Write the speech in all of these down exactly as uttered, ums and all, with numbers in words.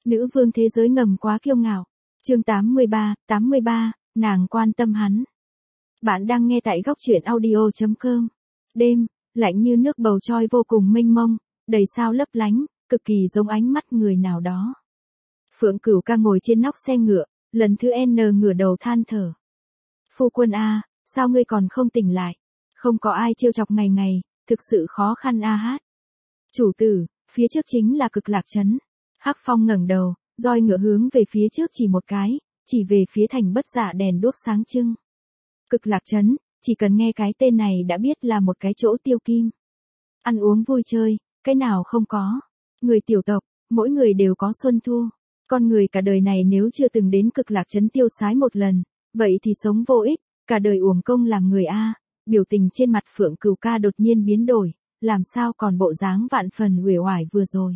Nữ vương thế giới ngầm quá kiêu ngạo. Chương tám mươi ba, tám mươi ba, nàng quan tâm hắn. Bạn đang nghe tại góc truyện audio chấm com. Đêm, lạnh như nước bầu trôi vô cùng mênh mông, đầy sao lấp lánh, cực kỳ giống ánh mắt người nào đó. Phượng Cửu Ca ngồi trên nóc xe ngựa, lần thứ N ngửa đầu than thở. Phu quân a, sao ngươi còn không tỉnh lại? Không có ai trêu chọc ngày ngày, thực sự khó khăn a hát. Chủ tử, phía trước chính là Cực Lạc trấn. Hắc Phong ngẩng đầu, roi ngựa hướng về phía trước chỉ một cái, chỉ về phía thành Bất Dạ đèn đuốc sáng trưng. Cực Lạc trấn, chỉ cần nghe cái tên này đã biết là một cái chỗ tiêu kim. Ăn uống vui chơi, cái nào không có. Người tiểu tộc, mỗi người đều có xuân thu. Con người cả đời này nếu chưa từng đến Cực Lạc trấn tiêu sái một lần, vậy thì sống vô ích, cả đời uổng công làm người a. Biểu tình trên mặt Phượng Cửu Ca đột nhiên biến đổi, làm sao còn bộ dáng vạn phần uể oải vừa rồi.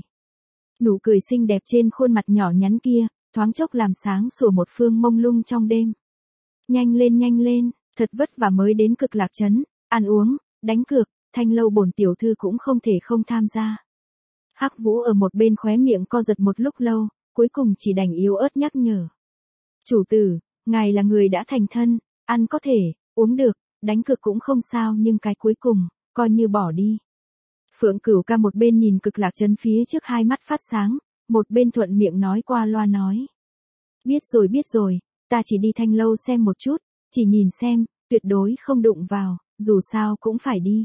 Nụ cười xinh đẹp trên khuôn mặt nhỏ nhắn kia, thoáng chốc làm sáng sủa một phương mông lung trong đêm. Nhanh lên nhanh lên, thật vất vả mới đến Cực Lạc trấn, ăn uống, đánh cược, Thanh lâu bổn tiểu thư cũng không thể không tham gia. Hắc Vũ ở một bên khóe miệng co giật một lúc lâu, cuối cùng chỉ đành yếu ớt nhắc nhở. Chủ tử, ngài là người đã thành thân, ăn có thể, uống được, đánh cược cũng không sao nhưng cái cuối cùng, coi như bỏ đi. Phượng Cửu Ca một bên nhìn Cực Lạc trấn phía trước hai mắt phát sáng, một bên thuận miệng nói qua loa nói. Biết rồi biết rồi, ta chỉ đi Thanh lâu xem một chút, chỉ nhìn xem, tuyệt đối không đụng vào, dù sao cũng phải đi.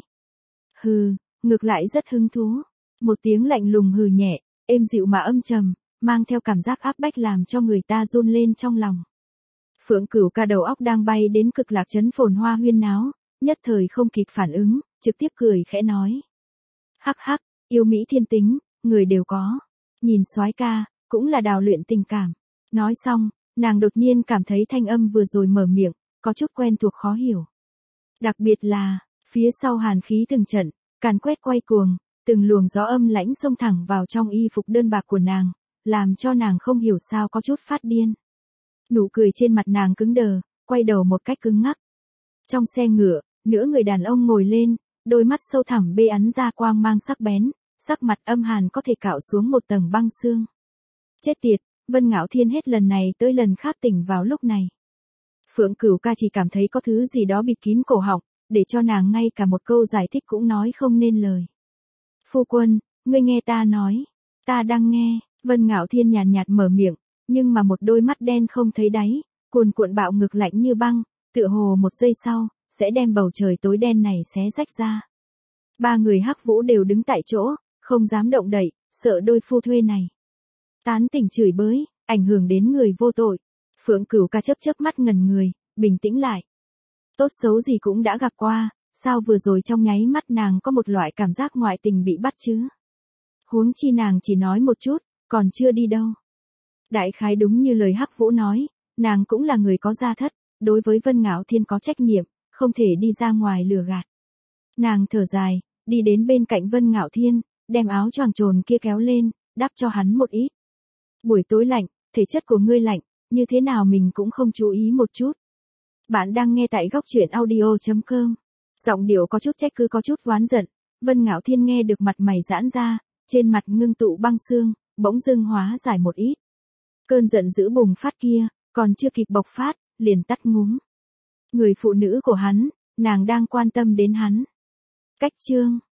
Hừ, ngược lại rất hứng thú. Một tiếng lạnh lùng hừ nhẹ, êm dịu mà âm trầm, mang theo cảm giác áp bách làm cho người ta run lên trong lòng. Phượng Cửu Ca đầu óc đang bay đến Cực Lạc trấn phồn hoa huyên náo, nhất thời không kịp phản ứng, trực tiếp cười khẽ nói. Hắc hắc, yêu mỹ thiên tính, người đều có. Nhìn soái ca, cũng là đào luyện tình cảm. Nói xong, nàng đột nhiên cảm thấy thanh âm vừa rồi mở miệng, có chút quen thuộc khó hiểu. Đặc biệt là, phía sau hàn khí từng trận, càn quét quay cuồng, từng luồng gió âm lãnh xông thẳng vào trong y phục đơn bạc của nàng, làm cho nàng không hiểu sao có chút phát điên. Nụ cười trên mặt nàng cứng đờ, quay đầu một cách cứng ngắc. Trong xe ngựa, nửa người đàn ông ngồi lên, đôi mắt sâu thẳm bê ắn ra quang mang sắc bén, sắc mặt âm hàn có thể cạo xuống một tầng băng xương. Chết tiệt, Vân Ngạo Thiên hết lần này tới lần khác tỉnh vào lúc này. Phượng Cửu Ca chỉ cảm thấy có thứ gì đó bịt kín cổ họng, để cho nàng ngay cả một câu giải thích cũng nói không nên lời. Phu quân, ngươi nghe ta nói, ta đang nghe. Vân Ngạo Thiên nhàn nhạt mở miệng, nhưng mà một đôi mắt đen không thấy đáy, cuồn cuộn bạo ngược lạnh như băng, tựa hồ một giây sau, sẽ đem bầu trời tối đen này xé rách ra. Ba người Hắc Vũ đều đứng tại chỗ, không dám động đậy, sợ đôi phu thuê này tán tỉnh chửi bới, ảnh hưởng đến người vô tội. Phượng Cửu Ca chớp chớp mắt ngẩn người, bình tĩnh lại. Tốt xấu gì cũng đã gặp qua, sao vừa rồi trong nháy mắt nàng có một loại cảm giác ngoại tình bị bắt chứ? Huống chi nàng chỉ nói một chút, còn chưa đi đâu. Đại khái đúng như lời Hắc Vũ nói, nàng cũng là người có gia thất, đối với Vân Ngạo Thiên có trách nhiệm, không thể đi ra ngoài lừa gạt. Nàng thở dài, đi đến bên cạnh Vân Ngạo Thiên, đem áo choàng trồn kia kéo lên, đắp cho hắn một ít. Buổi tối lạnh, thể chất của ngươi lạnh, như thế nào mình cũng không chú ý một chút. Bạn đang nghe tại góc truyện audio chấm com. Giọng điệu có chút trách cứ có chút oán giận, Vân Ngạo Thiên nghe được mặt mày giãn ra, trên mặt ngưng tụ băng xương, bỗng dưng hóa giải một ít. Cơn giận dữ bùng phát kia, còn chưa kịp bộc phát, liền tắt ngúm. Người phụ nữ của hắn, nàng đang quan tâm đến hắn. Cách chương